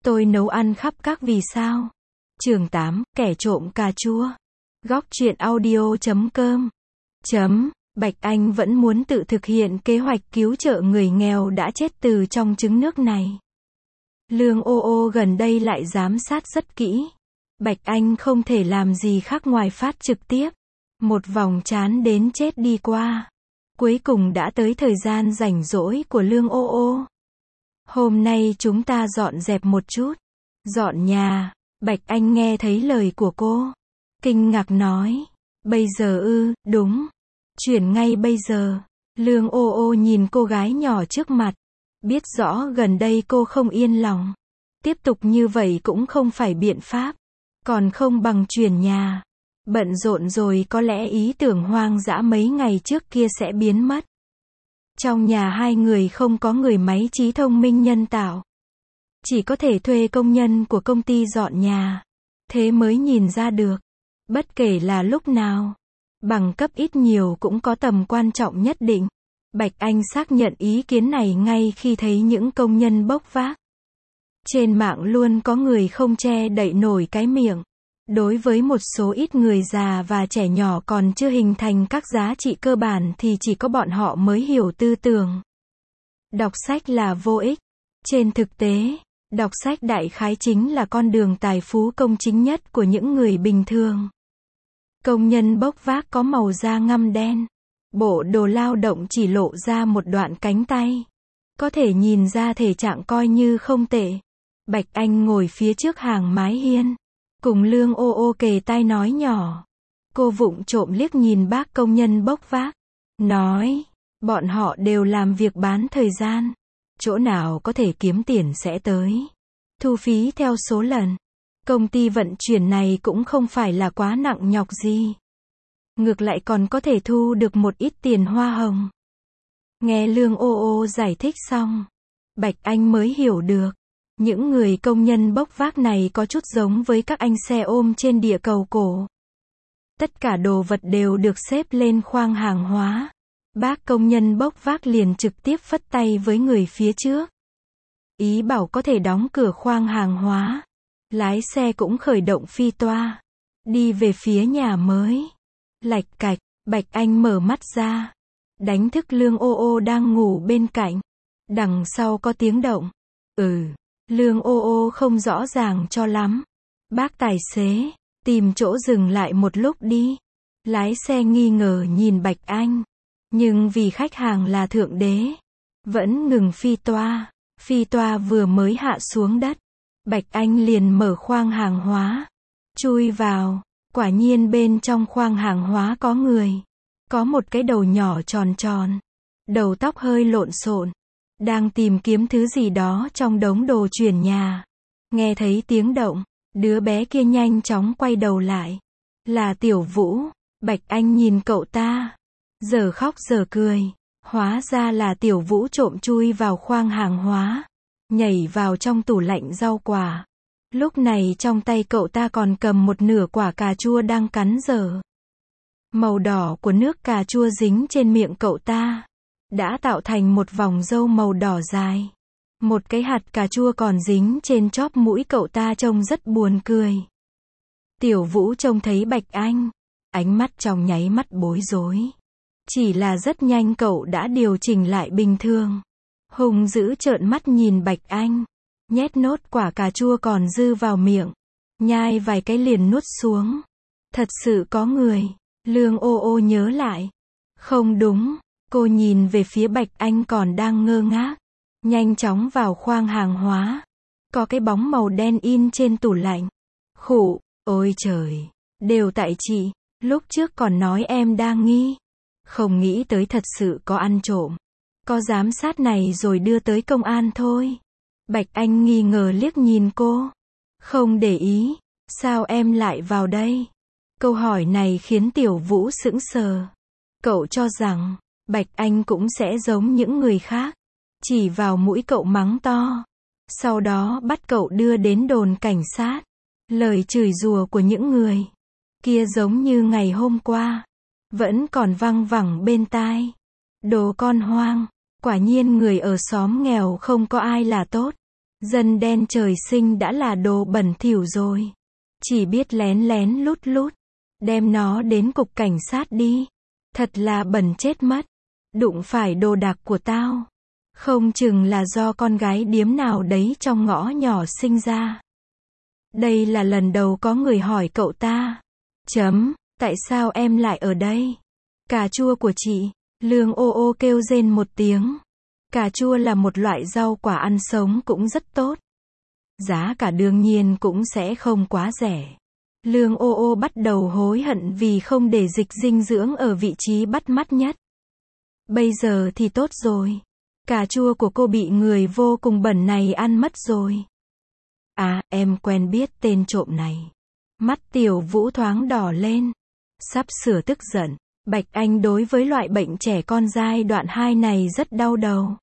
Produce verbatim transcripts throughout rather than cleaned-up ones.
Tôi nấu ăn khắp các vì sao. Chương tám, kẻ trộm cà chua. Góc truyện audio chấm com. Chấm, Bạch Anh vẫn muốn tự thực hiện kế hoạch cứu trợ người nghèo đã chết từ trong trứng nước này. Lương ô ô gần đây lại giám sát rất kỹ. Bạch Anh không thể làm gì khác ngoài phát trực tiếp. Một vòng chán đến chết đi qua. Cuối cùng đã tới thời gian rảnh rỗi của Lương ô ô. Hôm nay chúng ta dọn dẹp một chút. Dọn nhà. Bạch Anh nghe thấy lời của cô. Kinh ngạc nói. Bây giờ ư, đúng. Chuyển ngay bây giờ. Lương ô ô nhìn cô gái nhỏ trước mặt. Biết rõ gần đây cô không yên lòng. Tiếp tục như vậy cũng không phải biện pháp. Còn không bằng chuyển nhà. Bận rộn rồi có lẽ ý tưởng hoang dã mấy ngày trước kia sẽ biến mất. Trong nhà hai người không có người máy trí thông minh nhân tạo. Chỉ có thể thuê công nhân của công ty dọn nhà. Thế mới nhìn ra được. Bất kể là lúc nào. Bằng cấp ít nhiều cũng có tầm quan trọng nhất định. Bạch Anh xác nhận ý kiến này ngay khi thấy những công nhân bốc vác. Trên mạng luôn có người không che đậy nổi cái miệng. Đối với một số ít người già và trẻ nhỏ còn chưa hình thành các giá trị cơ bản thì chỉ có bọn họ mới hiểu tư tưởng. Đọc sách là vô ích. Trên thực tế, đọc sách đại khái chính là con đường tài phú công chính nhất của những người bình thường. Công nhân bốc vác có màu da ngăm đen. Bộ đồ lao động chỉ lộ ra một đoạn cánh tay. Có thể nhìn ra thể trạng coi như không tệ. Bạch Anh ngồi phía trước hàng mái hiên. Cùng Lương ô ô kề tai nói nhỏ. Cô vụng trộm liếc nhìn bác công nhân bốc vác. Nói, bọn họ đều làm việc bán thời gian. Chỗ nào có thể kiếm tiền sẽ tới. Thu phí theo số lần. Công ty vận chuyển này cũng không phải là quá nặng nhọc gì. Ngược lại còn có thể thu được một ít tiền hoa hồng. Nghe Lương ô ô giải thích xong. Bạch Anh mới hiểu được. Những người công nhân bốc vác này có chút giống với các anh xe ôm trên địa cầu cổ. Tất cả đồ vật đều được xếp lên khoang hàng hóa. Bác công nhân bốc vác liền trực tiếp phất tay với người phía trước. Ý bảo có thể đóng cửa khoang hàng hóa. Lái xe cũng khởi động phi toa. Đi về phía nhà mới. Lạch cạch, Bạch Anh mở mắt ra. Đánh thức Lương ô ô đang ngủ bên cạnh. Đằng sau có tiếng động. Ừ. Lương ô ô không rõ ràng cho lắm. Bác tài xế, tìm chỗ dừng lại một lúc đi. Lái xe nghi ngờ nhìn Bạch Anh. Nhưng vì khách hàng là thượng đế. Vẫn ngừng phi toa. Phi toa vừa mới hạ xuống đất. Bạch Anh liền mở khoang hàng hóa. Chui vào. Quả nhiên bên trong khoang hàng hóa có người. Có một cái đầu nhỏ tròn tròn. Đầu tóc hơi lộn xộn. Đang tìm kiếm thứ gì đó trong đống đồ chuyển nhà. Nghe thấy tiếng động, đứa bé kia nhanh chóng quay đầu lại. Là Tiểu Vũ. Bạch Anh nhìn cậu ta. Giờ khóc giờ cười. Hóa ra là Tiểu Vũ trộm chui vào khoang hàng hóa. Nhảy vào trong tủ lạnh rau quả. Lúc này trong tay cậu ta còn cầm một nửa quả cà chua đang cắn dở. Màu đỏ của nước cà chua dính trên miệng cậu ta. Đã tạo thành một vòng râu màu đỏ dài. Một cái hạt cà chua còn dính trên chóp mũi cậu ta trông rất buồn cười. Tiểu Vũ trông thấy Bạch Anh. Ánh mắt trong nháy mắt bối rối. Chỉ là rất nhanh cậu đã điều chỉnh lại bình thường. Hùng dữ trợn mắt nhìn Bạch Anh. Nhét nốt quả cà chua còn dư vào miệng. Nhai vài cái liền nuốt xuống. Thật sự có người. Lương ô ô nhớ lại. Không đúng. Cô nhìn về phía Bạch Anh còn đang ngơ ngác. Nhanh chóng vào khoang hàng hóa. Có cái bóng màu đen in trên tủ lạnh. Khụ, ôi trời. Đều tại chị. Lúc trước còn nói em đang nghi. Không nghĩ tới thật sự có ăn trộm. Có giám sát này rồi đưa tới công an thôi. Bạch Anh nghi ngờ liếc nhìn cô. Không để ý. Sao em lại vào đây? Câu hỏi này khiến Tiểu Vũ sững sờ. Cậu cho rằng Bạch Anh cũng sẽ giống những người khác. Chỉ vào mũi cậu mắng to. Sau đó bắt cậu đưa đến đồn cảnh sát. Lời chửi rủa của những người kia giống như ngày hôm qua. Vẫn còn văng vẳng bên tai. Đồ con hoang. Quả nhiên người ở xóm nghèo không có ai là tốt. Dân đen trời sinh đã là đồ bẩn thỉu rồi. Chỉ biết lén lén lút lút. Đem nó đến cục cảnh sát đi. Thật là bẩn chết mất. Đụng phải đồ đạc của tao. Không chừng là do con gái điếm nào đấy trong ngõ nhỏ sinh ra. Đây là lần đầu có người hỏi cậu ta. Chấm, tại sao em lại ở đây? Cà chua của chị. Lương ô ô kêu rên một tiếng. Cà chua là một loại rau quả ăn sống cũng rất tốt. Giá cả đương nhiên cũng sẽ không quá rẻ. Lương ô ô bắt đầu hối hận vì không để dịch dinh dưỡng ở vị trí bắt mắt nhất. Bây giờ thì tốt rồi. Cà chua của cô bị người vô cùng bẩn này ăn mất rồi. À, em quen biết tên trộm này. Mắt Tiểu Vũ thoáng đỏ lên. Sắp sửa tức giận. Bạch Anh đối với loại bệnh trẻ con giai đoạn hai này rất đau đầu.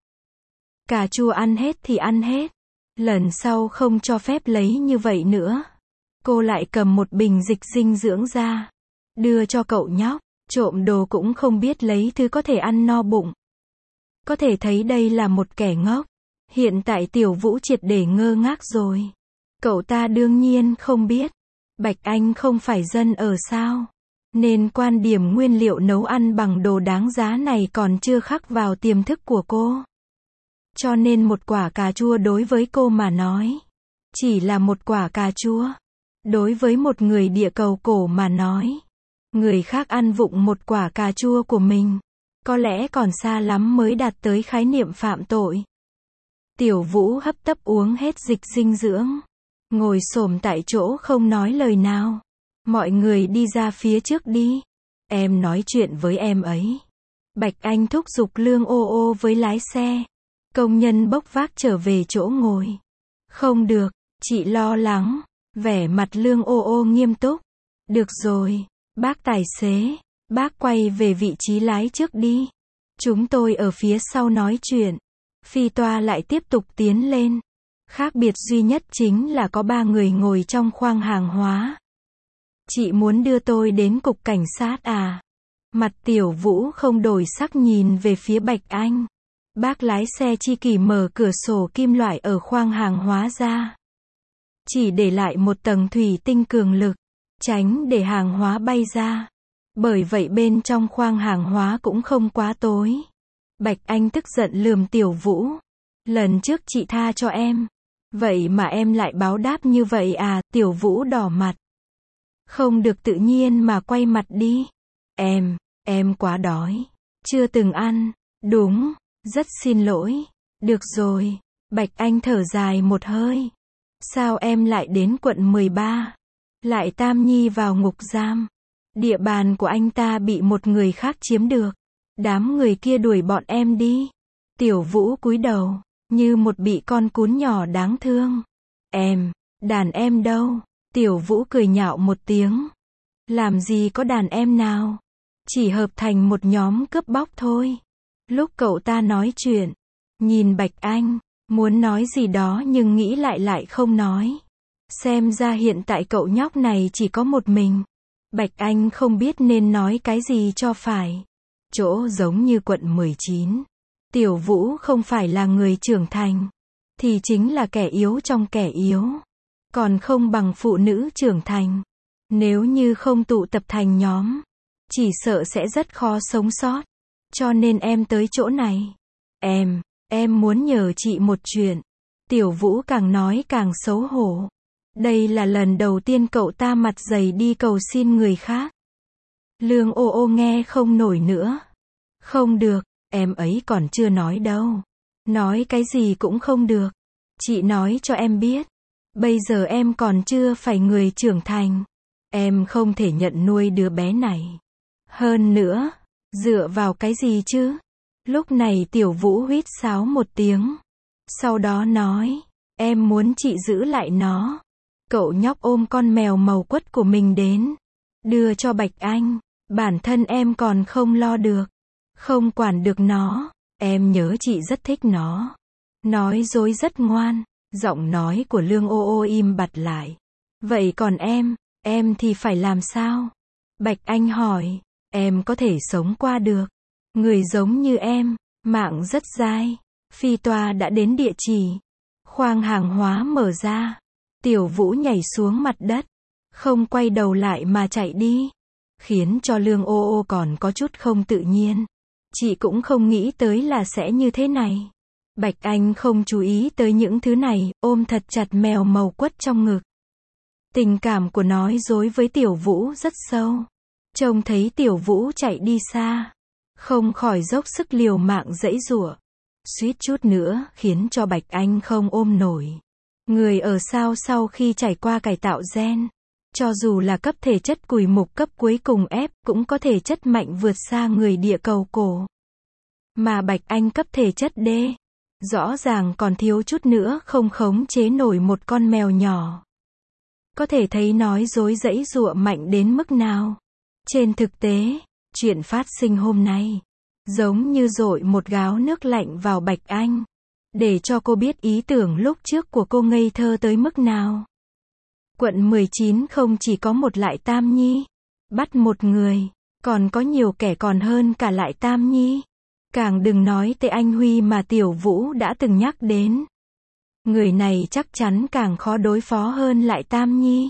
Cà chua ăn hết thì ăn hết. Lần sau không cho phép lấy như vậy nữa. Cô lại cầm một bình dịch dinh dưỡng ra. Đưa cho cậu nhóc. Trộm đồ cũng không biết lấy thứ có thể ăn no bụng. Có thể thấy đây là một kẻ ngốc. Hiện tại Tiểu Vũ triệt để ngơ ngác rồi. Cậu ta đương nhiên không biết. Bạch Anh không phải dân ở sao. Nên quan điểm nguyên liệu nấu ăn bằng đồ đáng giá này còn chưa khắc vào tiềm thức của cô. Cho nên một quả cà chua đối với cô mà nói. Chỉ là một quả cà chua. Đối với một người địa cầu cổ mà nói. Người khác ăn vụng một quả cà chua của mình. Có lẽ còn xa lắm mới đạt tới khái niệm phạm tội. Tiểu Vũ hấp tấp uống hết dịch dinh dưỡng. Ngồi xổm tại chỗ không nói lời nào. Mọi người đi ra phía trước đi. Em nói chuyện với em ấy. Bạch Anh thúc giục Lương ô ô với lái xe. Công nhân bốc vác trở về chỗ ngồi. Không được, chị lo lắng. Vẻ mặt Lương ô ô nghiêm túc. Được rồi, bác tài xế. Bác quay về vị trí lái trước đi. Chúng tôi ở phía sau nói chuyện. Phi toa lại tiếp tục tiến lên. Khác biệt duy nhất chính là có ba người ngồi trong khoang hàng hóa. Chị muốn đưa tôi đến cục cảnh sát à? Mặt Tiểu Vũ không đổi sắc nhìn về phía Bạch Anh. Bác lái xe chi kỷ mở cửa sổ kim loại ở khoang hàng hóa ra. Chỉ để lại một tầng thủy tinh cường lực. Tránh để hàng hóa bay ra. Bởi vậy bên trong khoang hàng hóa cũng không quá tối. Bạch Anh tức giận lườm Tiểu Vũ. Lần trước chị tha cho em. Vậy mà em lại báo đáp như vậy à? Tiểu Vũ đỏ mặt. Không được tự nhiên mà quay mặt đi. Em, em quá đói. Chưa từng ăn. Đúng, rất xin lỗi. Được rồi. Bạch Anh thở dài một hơi. Sao em lại đến quận mười ba? Lại Tam Nhi vào ngục giam. Địa bàn của anh ta bị một người khác chiếm được. Đám người kia đuổi bọn em đi. Tiểu Vũ cúi đầu, như một bị con cún nhỏ đáng thương. Em, đàn em đâu? Tiểu Vũ cười nhạo một tiếng. Làm gì có đàn em nào? Chỉ hợp thành một nhóm cướp bóc thôi. Lúc cậu ta nói chuyện, nhìn Bạch Anh, muốn nói gì đó nhưng nghĩ lại lại không nói. Xem ra hiện tại cậu nhóc này chỉ có một mình. Bạch Anh không biết nên nói cái gì cho phải. Chỗ giống như quận mười chín. Tiểu Vũ không phải là người trưởng thành. Thì chính là kẻ yếu trong kẻ yếu. Còn không bằng phụ nữ trưởng thành. Nếu như không tụ tập thành nhóm. Chỉ sợ sẽ rất khó sống sót. Cho nên em tới chỗ này. Em, em muốn nhờ chị một chuyện. Tiểu Vũ càng nói càng xấu hổ. Đây là lần đầu tiên cậu ta mặt dày đi cầu xin người khác. Lương ô ô nghe không nổi nữa. Không được, em ấy còn chưa nói đâu. Nói cái gì cũng không được. Chị nói cho em biết. Bây giờ em còn chưa phải người trưởng thành. Em không thể nhận nuôi đứa bé này. Hơn nữa, dựa vào cái gì chứ? Lúc này Tiểu Vũ huýt sáo một tiếng. Sau đó nói, em muốn chị giữ lại nó. Cậu nhóc ôm con mèo màu quất của mình đến. Đưa cho Bạch Anh. Bản thân em còn không lo được. Không quản được nó. Em nhớ chị rất thích nó. Nói dối rất ngoan. Giọng nói của Lương ô ô im bặt lại. Vậy còn em, em thì phải làm sao? Bạch Anh hỏi. Em có thể sống qua được. Người giống như em, mạng rất dai. Phi toa đã đến địa chỉ. Khoang hàng hóa mở ra. Tiểu Vũ nhảy xuống mặt đất. Không quay đầu lại mà chạy đi. Khiến cho Lương ô ô còn có chút không tự nhiên. Chị cũng không nghĩ tới là sẽ như thế này. Bạch Anh không chú ý tới những thứ này, ôm thật chặt mèo màu quất trong ngực. Tình cảm của nói dối với Tiểu Vũ rất sâu. Trông thấy Tiểu Vũ chạy đi xa. Không khỏi dốc sức liều mạng giãy giụa. Suýt chút nữa, khiến cho Bạch Anh không ôm nổi. Người ở sao sau khi trải qua cải tạo gen. Cho dù là cấp thể chất cùi mục cấp cuối cùng ép, cũng có thể chất mạnh vượt xa người địa cầu cổ. Mà Bạch Anh cấp thể chất D. Rõ ràng còn thiếu chút nữa không khống chế nổi một con mèo nhỏ. Có thể thấy nói dối giãy giụa mạnh đến mức nào. Trên thực tế, chuyện phát sinh hôm nay, giống như dội một gáo nước lạnh vào Bạch Anh. Để cho cô biết ý tưởng lúc trước của cô ngây thơ tới mức nào. Quận mười chín không chỉ có một Lại Tam Nhi. Bắt một người, còn có nhiều kẻ còn hơn cả Lại Tam Nhi. Càng đừng nói tới anh Huy mà Tiểu Vũ đã từng nhắc đến. Người này chắc chắn càng khó đối phó hơn Lại Tam Nhi.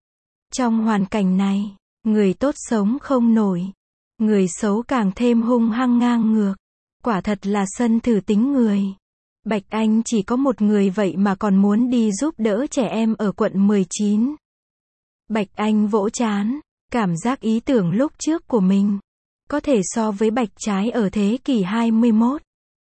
Trong hoàn cảnh này, người tốt sống không nổi. Người xấu càng thêm hung hăng ngang ngược. Quả thật là sân thử tính người. Bạch Anh chỉ có một người vậy mà còn muốn đi giúp đỡ trẻ em ở quận mười chín. Bạch Anh vỗ trán, cảm giác ý tưởng lúc trước của mình có thể so với Bạch Trái ở thế kỷ hai mươi mốt.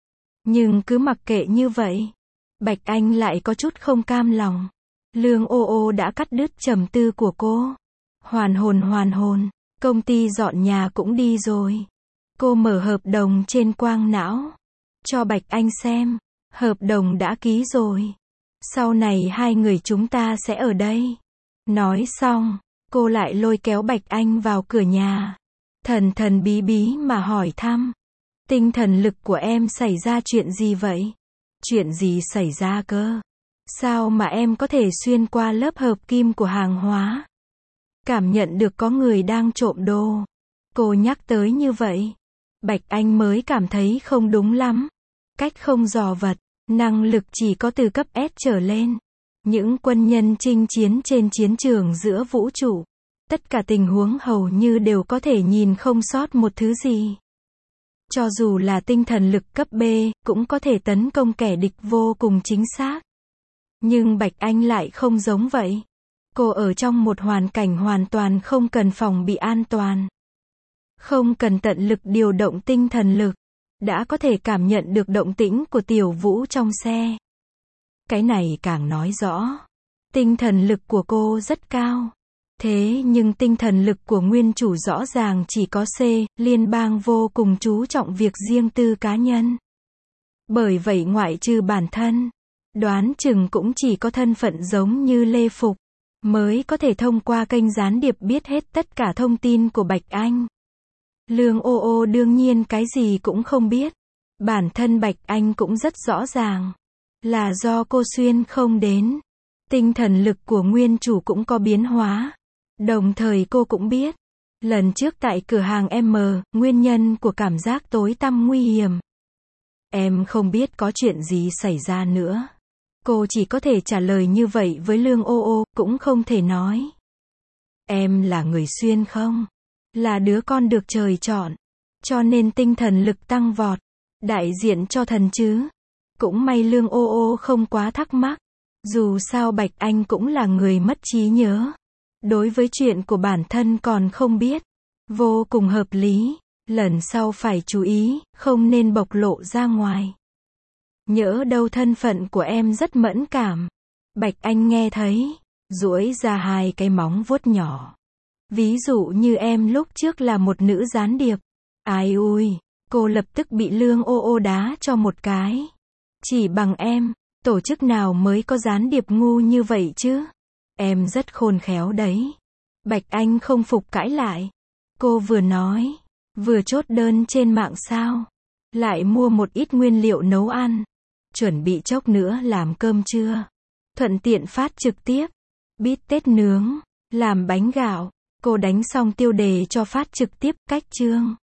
Nhưng cứ mặc kệ như vậy, Bạch Anh lại có chút không cam lòng. Lương ô ô đã cắt đứt trầm tư của cô. Hoàn hồn hoàn hồn, công ty dọn nhà cũng đi rồi. Cô mở hợp đồng trên quang não cho Bạch Anh xem. Hợp đồng đã ký rồi. Sau này hai người chúng ta sẽ ở đây. Nói xong, cô lại lôi kéo Bạch Anh vào cửa nhà. Thần thần bí bí mà hỏi thăm. Tinh thần lực của em xảy ra chuyện gì vậy? Chuyện gì xảy ra cơ? Sao mà em có thể xuyên qua lớp hợp kim của hàng hóa? Cảm nhận được có người đang trộm đồ. Cô nhắc tới như vậy. Bạch Anh mới cảm thấy không đúng lắm. Cách không dò vật. Năng lực chỉ có từ cấp S trở lên. Những quân nhân chinh chiến trên chiến trường giữa vũ trụ. Tất cả tình huống hầu như đều có thể nhìn không sót một thứ gì. Cho dù là tinh thần lực cấp B, cũng có thể tấn công kẻ địch vô cùng chính xác. Nhưng Bạch Anh lại không giống vậy. Cô ở trong một hoàn cảnh hoàn toàn không cần phòng bị an toàn. Không cần tận lực điều động tinh thần lực. Đã có thể cảm nhận được động tĩnh của Tiểu Vũ trong xe. Cái này càng nói rõ. Tinh thần lực của cô rất cao. Thế nhưng tinh thần lực của nguyên chủ rõ ràng chỉ có C, liên bang vô cùng chú trọng việc riêng tư cá nhân. Bởi vậy ngoại trừ bản thân, đoán chừng cũng chỉ có thân phận giống như Lê Phục, mới có thể thông qua kênh gián điệp biết hết tất cả thông tin của Bạch Anh. Lương ô ô đương nhiên cái gì cũng không biết. Bản thân Bạch Anh cũng rất rõ ràng. Là do cô xuyên không đến. Tinh thần lực của nguyên chủ cũng có biến hóa. Đồng thời cô cũng biết. Lần trước tại cửa hàng M, nguyên nhân của cảm giác tối tăm nguy hiểm. Em không biết có chuyện gì xảy ra nữa. Cô chỉ có thể trả lời như vậy với Lương ô ô, cũng không thể nói. Em là người xuyên không? Là đứa con được trời chọn. Cho nên tinh thần lực tăng vọt. Đại diện cho thần chứ. Cũng may Lương ô ô không quá thắc mắc. Dù sao Bạch Anh cũng là người mất trí nhớ. Đối với chuyện của bản thân còn không biết. Vô cùng hợp lý. Lần sau phải chú ý, không nên bộc lộ ra ngoài. Nhỡ đâu thân phận của em rất mẫn cảm. Bạch Anh nghe thấy, duỗi ra hai cái móng vuốt nhỏ. Ví dụ như em lúc trước là một nữ gián điệp. Ai ui, cô lập tức bị Lương ô ô đá cho một cái. Chỉ bằng em, tổ chức nào mới có gián điệp ngu như vậy chứ? Em rất khôn khéo đấy. Bạch Anh không phục cãi lại. Cô vừa nói, vừa chốt đơn trên mạng sao? Lại mua một ít nguyên liệu nấu ăn. Chuẩn bị chốc nữa làm cơm trưa. Thuận tiện phát trực tiếp. Bít tết nướng, làm bánh gạo. Cô đánh xong tiêu đề cho phát trực tiếp, cách chương.